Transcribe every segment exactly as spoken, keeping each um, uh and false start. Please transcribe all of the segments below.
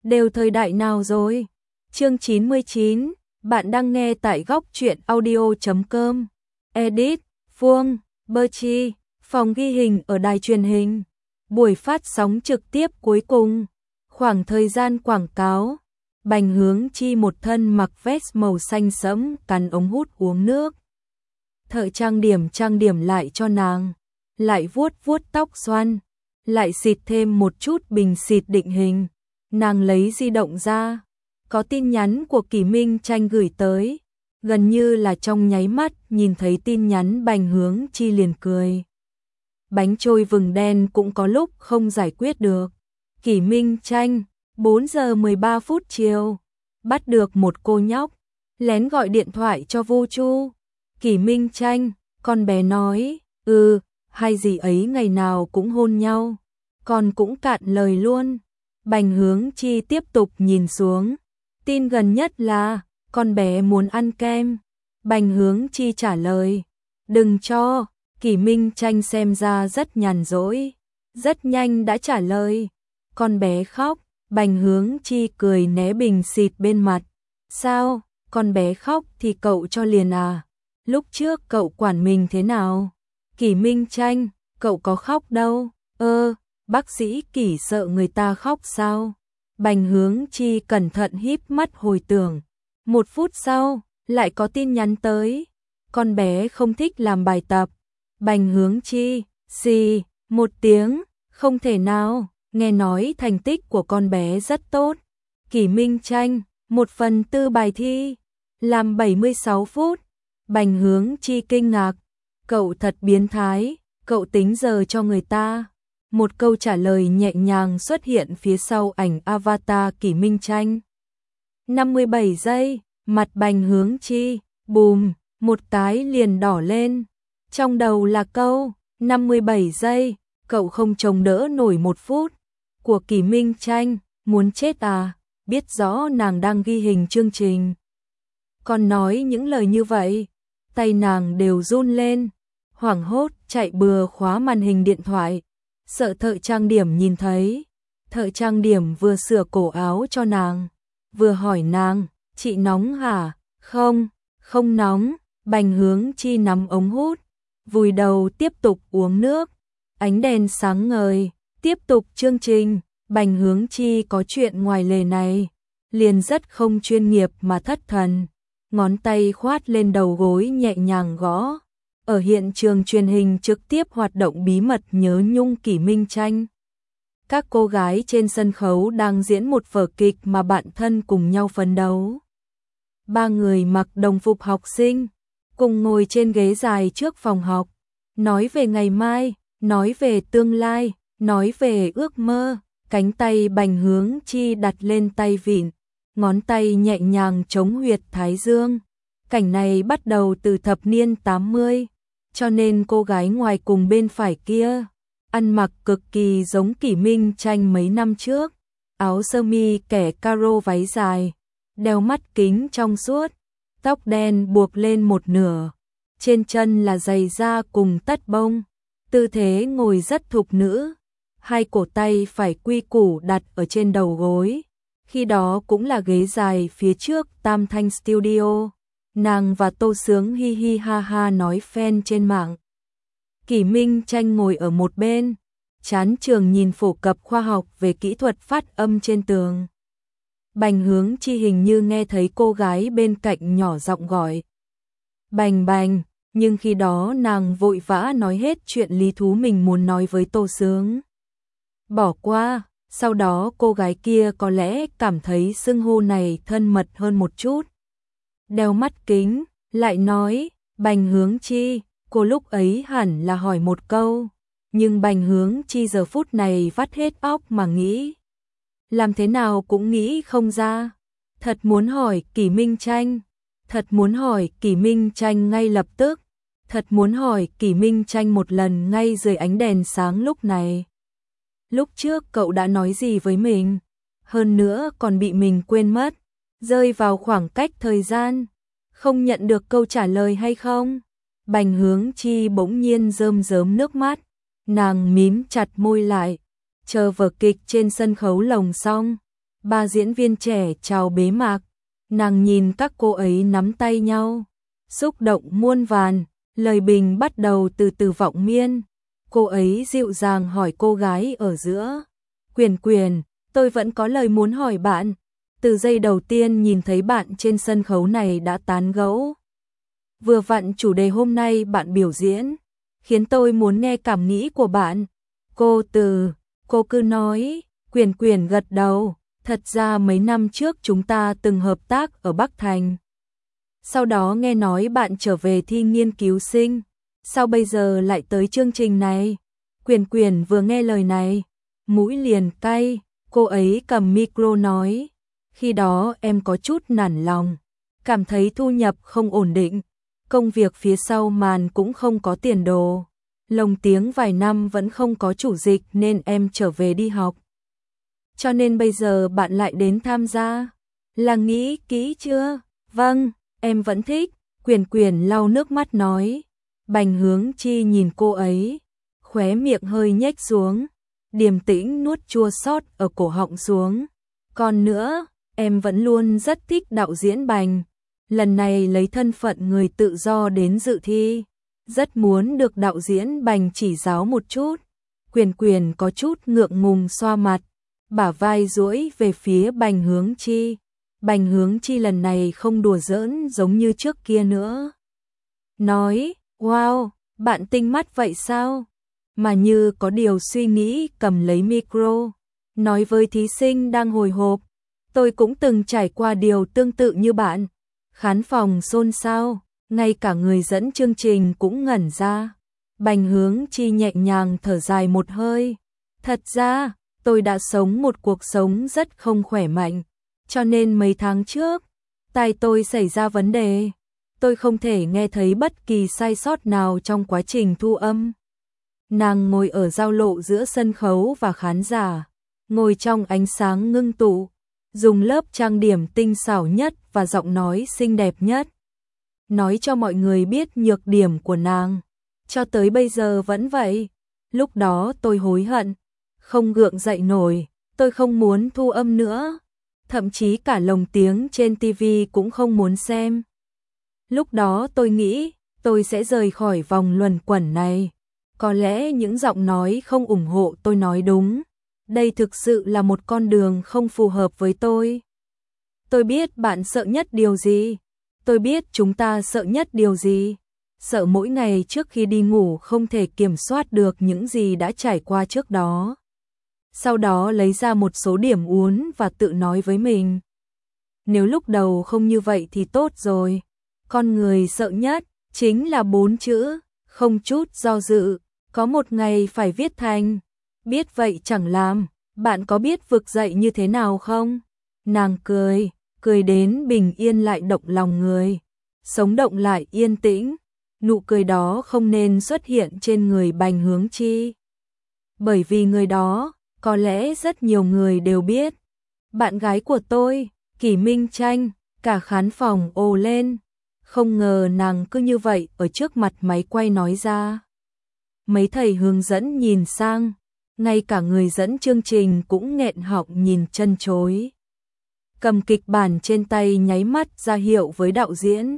đều thời đại nào rồi? Chương chín mươi chín, bạn đang nghe tại góc truyện audio chấm com. Edit, Phương, Berchi, phòng ghi hình ở đài truyền hình. Buổi phát sóng trực tiếp cuối cùng. Khoảng thời gian quảng cáo. Bành Hướng Chi một thân mặc vest màu xanh sẫm, cắn ống hút uống nước. Thợ trang điểm trang điểm lại cho nàng, lại vuốt vuốt tóc xoăn, lại xịt thêm một chút bình xịt định hình. Nàng lấy di động ra, có tin nhắn của Kỷ Minh Tranh gửi tới, gần như là trong nháy mắt nhìn thấy tin nhắn Bành Hướng Chi liền cười. Bánh trôi vừng đen cũng có lúc không giải quyết được. Kỷ Minh Tranh, bốn giờ mười ba phút chiều, bắt được một cô nhóc, lén gọi điện thoại cho Vu Chu. Kỷ Minh Tranh, con bé nói, ừ, hay gì ấy ngày nào cũng hôn nhau, con cũng cạn lời luôn. Bành Hướng Chi tiếp tục nhìn xuống, tin gần nhất là, con bé muốn ăn kem. Bành Hướng Chi trả lời, đừng cho. Kỷ Minh Tranh xem ra rất nhàn rỗi, rất nhanh đã trả lời, con bé khóc. Bành Hướng Chi cười né bình xịt bên mặt, sao, con bé khóc thì cậu cho liền à? Lúc trước cậu quản mình thế nào? Kỷ Minh Tranh, cậu có khóc đâu? Ơ, bác sĩ Kỷ sợ người ta khóc sao? Bành Hướng Chi cẩn thận híp mắt hồi tưởng. Một phút sau, lại có tin nhắn tới. Con bé không thích làm bài tập. Bành Hướng Chi, xì, một tiếng, không thể nào, nghe nói thành tích của con bé rất tốt. Kỷ Minh Tranh, một phần tư bài thi, làm bảy mươi sáu phút. Bành Hướng Chi kinh ngạc, cậu thật biến thái, cậu tính giờ cho người ta. Một câu trả lời nhẹ nhàng xuất hiện phía sau ảnh avatar Kỷ Minh Tranh. năm mươi bảy giây, mặt Bành Hướng Chi, bùm, một cái liền đỏ lên. Trong đầu là câu, năm mươi bảy giây, cậu không chống đỡ nổi một phút. Của Kỷ Minh Tranh, muốn chết à, biết rõ nàng đang ghi hình chương trình. Còn nói những lời như vậy, tay nàng đều run lên, hoảng hốt chạy bừa khóa màn hình điện thoại, sợ thợ trang điểm nhìn thấy. Thợ trang điểm vừa sửa cổ áo cho nàng, vừa hỏi nàng, chị nóng hả? Không, không nóng. Bành Hướng Chi nắm ống hút, vùi đầu tiếp tục uống nước. Ánh đèn sáng ngời, tiếp tục chương trình. Bành Hướng Chi có chuyện ngoài lề này, liền rất không chuyên nghiệp mà thất thần. Ngón tay khoát lên đầu gối nhẹ nhàng gõ. Ở hiện trường truyền hình trực tiếp hoạt động bí mật nhớ nhung Kỷ Minh Tranh. Các cô gái trên sân khấu đang diễn một vở kịch mà bạn thân cùng nhau phấn đấu. Ba người mặc đồng phục học sinh, cùng ngồi trên ghế dài trước phòng học, nói về ngày mai, nói về tương lai, nói về ước mơ. Cánh tay Bành Hướng Chi đặt lên tay vịn, ngón tay nhẹ nhàng chống huyệt thái dương. Cảnh này bắt đầu từ thập niên tám mươi, cho nên cô gái ngoài cùng bên phải kia ăn mặc cực kỳ giống Kỷ Minh Tranh mấy năm trước, áo sơ mi kẻ caro váy dài, đeo mắt kính trong suốt, tóc đen buộc lên một nửa, trên chân là giày da cùng tất bông, tư thế ngồi rất thục nữ. Hai cổ tay phải quy củ đặt ở trên đầu gối, khi đó cũng là ghế dài phía trước Tam Thanh Studio. Nàng và Tô Sướng hi hi ha ha nói fan trên mạng. Kỷ Minh Tranh ngồi ở một bên, chán trường nhìn phổ cập khoa học về kỹ thuật phát âm trên tường. Bành Hướng Chi hình như nghe thấy cô gái bên cạnh nhỏ giọng gọi. Bành Bành, nhưng khi đó nàng vội vã nói hết chuyện lý thú mình muốn nói với Tô Sướng. Bỏ qua, sau đó cô gái kia có lẽ cảm thấy xưng hô này thân mật hơn một chút. Đeo mắt kính, lại nói, Bành Hướng Chi, cô lúc ấy hẳn là hỏi một câu, nhưng Bành Hướng Chi giờ phút này vắt hết óc mà nghĩ. Làm thế nào cũng nghĩ không ra, thật muốn hỏi Kỷ Minh Tranh, thật muốn hỏi Kỷ Minh Tranh ngay lập tức, thật muốn hỏi Kỷ Minh Tranh một lần ngay dưới ánh đèn sáng lúc này. Lúc trước cậu đã nói gì với mình, hơn nữa còn bị mình quên mất, rơi vào khoảng cách thời gian, không nhận được câu trả lời hay không? Bành Hướng Chi bỗng nhiên rơm rớm nước mắt, nàng mím chặt môi lại, chờ vở kịch trên sân khấu lồng xong, Ba diễn viên trẻ chào bế mạc, nàng nhìn các cô ấy nắm tay nhau, xúc động muôn vàn, lời bình bắt đầu từ từ vọng miên. Cô ấy dịu dàng hỏi cô gái ở giữa, Quyền Quyền, tôi vẫn có lời muốn hỏi bạn. Từ giây đầu tiên nhìn thấy bạn trên sân khấu này đã tán gẫu. Vừa vặn chủ đề hôm nay bạn biểu diễn, khiến tôi muốn nghe cảm nghĩ của bạn. Cô từ, cô cứ nói, Quyền Quyền gật đầu, thật ra mấy năm trước chúng ta từng hợp tác ở Bắc Thành. Sau đó nghe nói bạn trở về thi nghiên cứu sinh, sao bây giờ lại tới chương trình này? Quyền Quyền vừa nghe lời này, mũi liền cay, cô ấy cầm micro nói, khi đó em có chút nản lòng, cảm thấy thu nhập không ổn định, công việc phía sau màn cũng không có tiền đồ, lồng tiếng vài năm vẫn không có chủ dịch nên em trở về đi học. Cho nên bây giờ bạn lại đến tham gia, là nghĩ kỹ chưa? Vâng, em vẫn thích, Quyền Quyền lau nước mắt nói. Bành Hướng Chi nhìn cô ấy, khóe miệng hơi nhếch xuống, điềm tĩnh nuốt chua xót ở cổ họng xuống. Còn nữa, em vẫn luôn rất thích đạo diễn Bành, lần này lấy thân phận người tự do đến dự thi, rất muốn được đạo diễn Bành chỉ giáo một chút. Quyền Quyền có chút ngượng ngùng xoa mặt, bả vai duỗi về phía Bành Hướng Chi. Bành Hướng Chi lần này không đùa giỡn giống như trước kia nữa. Nói, wow, bạn tinh mắt vậy sao? Mà như có điều suy nghĩ cầm lấy micro, nói với thí sinh đang hồi hộp, tôi cũng từng trải qua điều tương tự như bạn. Khán phòng xôn xao, ngay cả người dẫn chương trình cũng ngẩn ra. Bành Hướng Chi nhẹ nhàng thở dài một hơi. Thật ra, tôi đã sống một cuộc sống rất không khỏe mạnh, cho nên mấy tháng trước, tai tôi xảy ra vấn đề. Tôi không thể nghe thấy bất kỳ sai sót nào trong quá trình thu âm. Nàng ngồi ở giao lộ giữa sân khấu và khán giả, ngồi trong ánh sáng ngưng tụ, dùng lớp trang điểm tinh xảo nhất và giọng nói xinh đẹp nhất. Nói cho mọi người biết nhược điểm của nàng, cho tới bây giờ vẫn vậy. Lúc đó tôi hối hận, không gượng dậy nổi, tôi không muốn thu âm nữa, thậm chí cả lồng tiếng trên ti vi cũng không muốn xem. Lúc đó tôi nghĩ, tôi sẽ rời khỏi vòng luẩn quẩn này. Có lẽ những giọng nói không ủng hộ tôi nói đúng. Đây thực sự là một con đường không phù hợp với tôi. Tôi biết bạn sợ nhất điều gì. Tôi biết chúng ta sợ nhất điều gì. Sợ mỗi ngày trước khi đi ngủ không thể kiểm soát được những gì đã trải qua trước đó. Sau đó lấy ra một số điểm uốn và tự nói với mình. Nếu lúc đầu không như vậy thì tốt rồi. Con người sợ nhất chính là bốn chữ, không chút do dự, có một ngày phải viết thành. Biết vậy chẳng làm, bạn có biết vực dậy như thế nào không? Nàng cười, cười đến bình yên lại động lòng người, sống động lại yên tĩnh. Nụ cười đó không nên xuất hiện trên người Bành Hướng Chi. Bởi vì người đó, có lẽ rất nhiều người đều biết. Bạn gái của tôi, Kỷ Minh Tranh, cả khán phòng ồ lên. Không ngờ nàng cứ như vậy ở trước mặt máy quay nói ra. Mấy thầy hướng dẫn nhìn sang, ngay cả người dẫn chương trình cũng nghẹn họng nhìn chân chối. Cầm kịch bản trên tay nháy mắt ra hiệu với đạo diễn,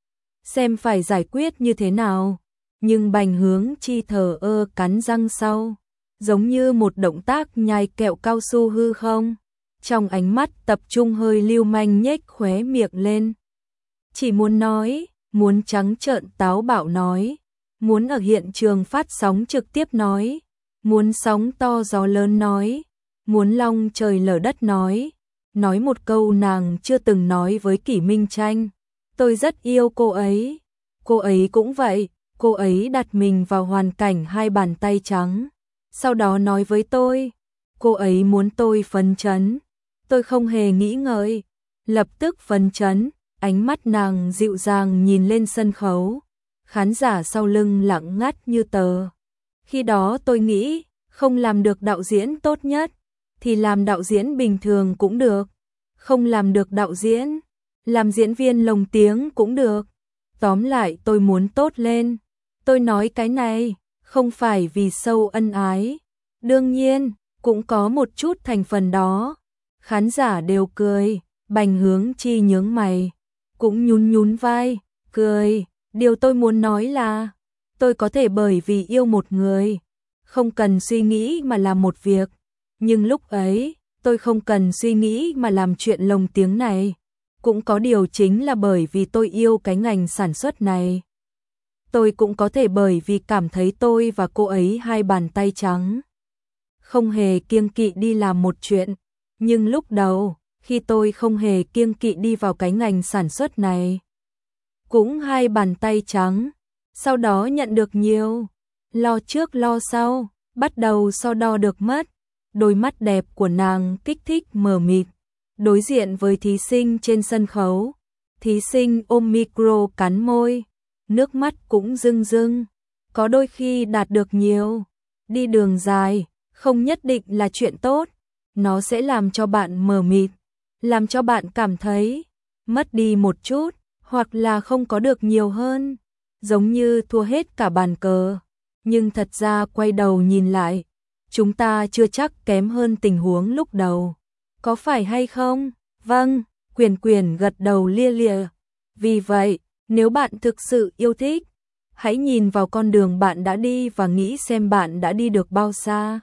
xem phải giải quyết như thế nào. Nhưng Bành Hướng Chi thờ ơ cắn răng sau, giống như một động tác nhai kẹo cao su hư không. Trong ánh mắt tập trung hơi lưu manh nhếch khóe miệng lên. Chỉ muốn nói, muốn trắng trợn táo bạo nói, muốn ở hiện trường phát sóng trực tiếp nói, muốn sóng to gió lớn nói, muốn long trời lở đất nói, nói một câu nàng chưa từng nói với Kỷ Minh Tranh. Tôi rất yêu cô ấy, cô ấy cũng vậy, cô ấy đặt mình vào hoàn cảnh hai bàn tay trắng. Sau đó nói với tôi, cô ấy muốn tôi phấn chấn. Tôi không hề nghĩ ngợi, lập tức phấn chấn, ánh mắt nàng dịu dàng nhìn lên sân khấu. Khán giả sau lưng lặng ngắt như tờ. Khi đó tôi nghĩ, không làm được đạo diễn tốt nhất, thì làm đạo diễn bình thường cũng được. Không làm được đạo diễn, làm diễn viên lồng tiếng cũng được. Tóm lại tôi muốn tốt lên. Tôi nói cái này, không phải vì sâu ân ái. Đương nhiên, cũng có một chút thành phần đó. Khán giả đều cười, Bành Hướng Chi nhướng mày, cũng nhún nhún vai, cười, điều tôi muốn nói là, tôi có thể bởi vì yêu một người, không cần suy nghĩ mà làm một việc, nhưng lúc ấy, tôi không cần suy nghĩ mà làm chuyện lồng tiếng này, cũng có điều chính là bởi vì tôi yêu cái ngành sản xuất này. Tôi cũng có thể bởi vì cảm thấy tôi và cô ấy hai bàn tay trắng, không hề kiêng kỵ đi làm một chuyện, nhưng lúc đầu, khi tôi không hề kiêng kỵ đi vào cái ngành sản xuất này, cũng hai bàn tay trắng, sau đó nhận được nhiều, lo trước lo sau, bắt đầu so đo được mất, đôi mắt đẹp của nàng kích thích mờ mịt, đối diện với thí sinh trên sân khấu, thí sinh ôm micro cắn môi, nước mắt cũng rưng rưng, có đôi khi đạt được nhiều, đi đường dài, không nhất định là chuyện tốt, nó sẽ làm cho bạn mờ mịt, làm cho bạn cảm thấy mất đi một chút, hoặc là không có được nhiều hơn, giống như thua hết cả bàn cờ, nhưng thật ra quay đầu nhìn lại, chúng ta chưa chắc kém hơn tình huống lúc đầu, có phải hay không? Vâng, Quyền Quyền gật đầu lia lịa, vì vậy, nếu bạn thực sự yêu thích, hãy nhìn vào con đường bạn đã đi và nghĩ xem bạn đã đi được bao xa.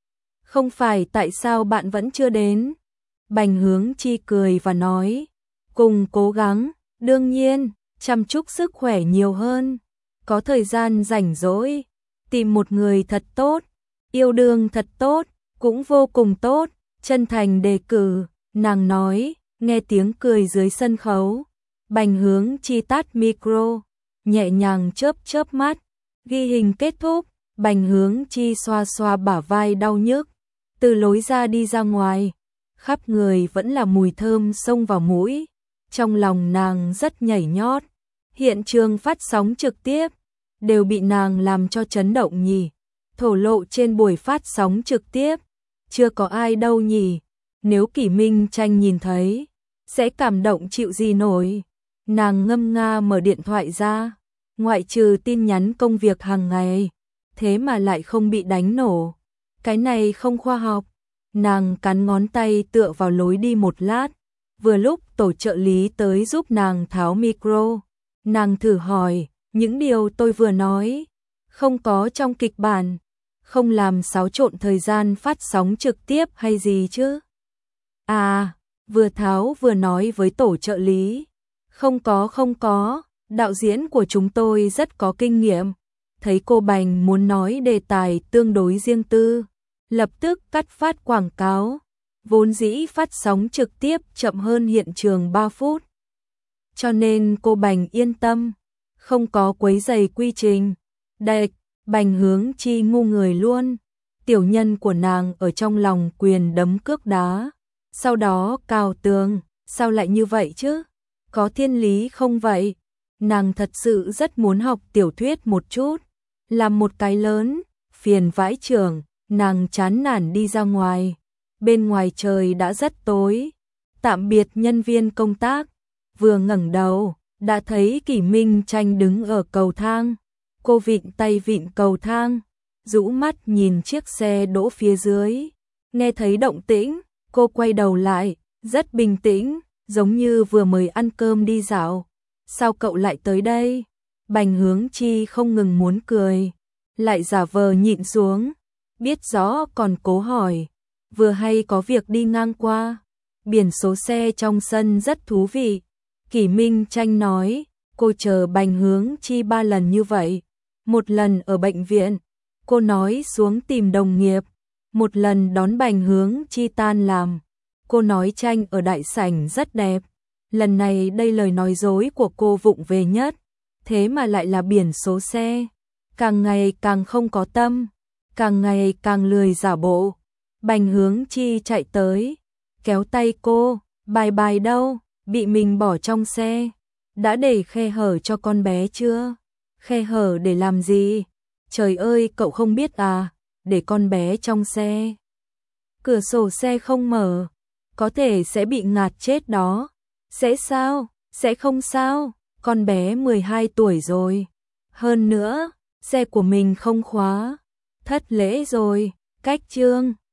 Không phải tại sao bạn vẫn chưa đến. Bành Hướng Chi cười và nói, cùng cố gắng, đương nhiên, chăm chúc sức khỏe nhiều hơn, có thời gian rảnh rỗi, tìm một người thật tốt, yêu đương thật tốt, cũng vô cùng tốt, chân thành đề cử, nàng nói, nghe tiếng cười dưới sân khấu. Bành Hướng Chi tắt micro, nhẹ nhàng chớp chớp mắt, ghi hình kết thúc, Bành Hướng Chi xoa xoa bả vai đau nhức, từ lối ra đi ra ngoài, khắp người vẫn là mùi thơm xông vào mũi, trong lòng nàng rất nhảy nhót, hiện trường phát sóng trực tiếp, đều bị nàng làm cho chấn động nhỉ, thổ lộ trên buổi phát sóng trực tiếp, chưa có ai đâu nhỉ, nếu Kỷ Minh Tranh nhìn thấy, sẽ cảm động chịu gì nổi. Nàng ngâm nga mở điện thoại ra, ngoại trừ tin nhắn công việc hàng ngày, thế mà lại không bị đánh nổ. Cái này không khoa học. Nàng cắn ngón tay tựa vào lối đi một lát, vừa lúc tổ trợ lý tới giúp nàng tháo micro. Nàng thử hỏi, những điều tôi vừa nói, không có trong kịch bản, không làm xáo trộn thời gian phát sóng trực tiếp hay gì chứ? À, vừa tháo vừa nói với tổ trợ lý. Không có không có, đạo diễn của chúng tôi rất có kinh nghiệm. Thấy cô Bành muốn nói đề tài tương đối riêng tư, lập tức cắt phát quảng cáo. Vốn dĩ phát sóng trực tiếp chậm hơn hiện trường ba phút. Cho nên cô Bành yên tâm, không có quấy rầy quy trình. Đệch, Bành Hướng Chi ngu người luôn. Tiểu nhân của nàng ở trong lòng quyền đấm cước đá. Sau đó cào tường, sao lại như vậy chứ? Có thiên lý không vậy? Nàng thật sự rất muốn học tiểu thuyết một chút, làm một cái lớn, phiền vãi trưởng, nàng chán nản đi ra ngoài. Bên ngoài trời đã rất tối, tạm biệt nhân viên công tác, vừa ngẩng đầu, đã thấy Kỷ Minh Tranh đứng ở cầu thang. Cô vịn tay vịn cầu thang, rũ mắt nhìn chiếc xe đỗ phía dưới. Nghe thấy động tĩnh, cô quay đầu lại, rất bình tĩnh, giống như vừa mới ăn cơm đi dạo. Sao cậu lại tới đây? Bành Hướng Chi không ngừng muốn cười, lại giả vờ nhịn xuống, biết rõ còn cố hỏi. Vừa hay có việc đi ngang qua, biển số xe trong sân rất thú vị. Kỷ Minh Tranh nói, cô chờ Bành Hướng Chi ba lần như vậy. Một lần ở bệnh viện, cô nói xuống tìm đồng nghiệp. Một lần đón Bành Hướng Chi tan làm, cô nói Tranh ở đại sảnh rất đẹp. Lần này đây lời nói dối của cô vụng về nhất, thế mà lại là biển số xe. Càng ngày càng không có tâm, càng ngày càng lười giả bộ. Bành Hướng Chi chạy tới, kéo tay cô, bài bài đâu, bị mình bỏ trong xe. Đã để khe hở cho con bé chưa? Khe hở để làm gì? Trời ơi, cậu không biết à, để con bé trong xe. Cửa sổ xe không mở, có thể sẽ bị ngạt chết đó. Sẽ sao? Sẽ không sao, con bé mười hai tuổi rồi. Hơn nữa, xe của mình không khóa. Thất lễ rồi, cách chương.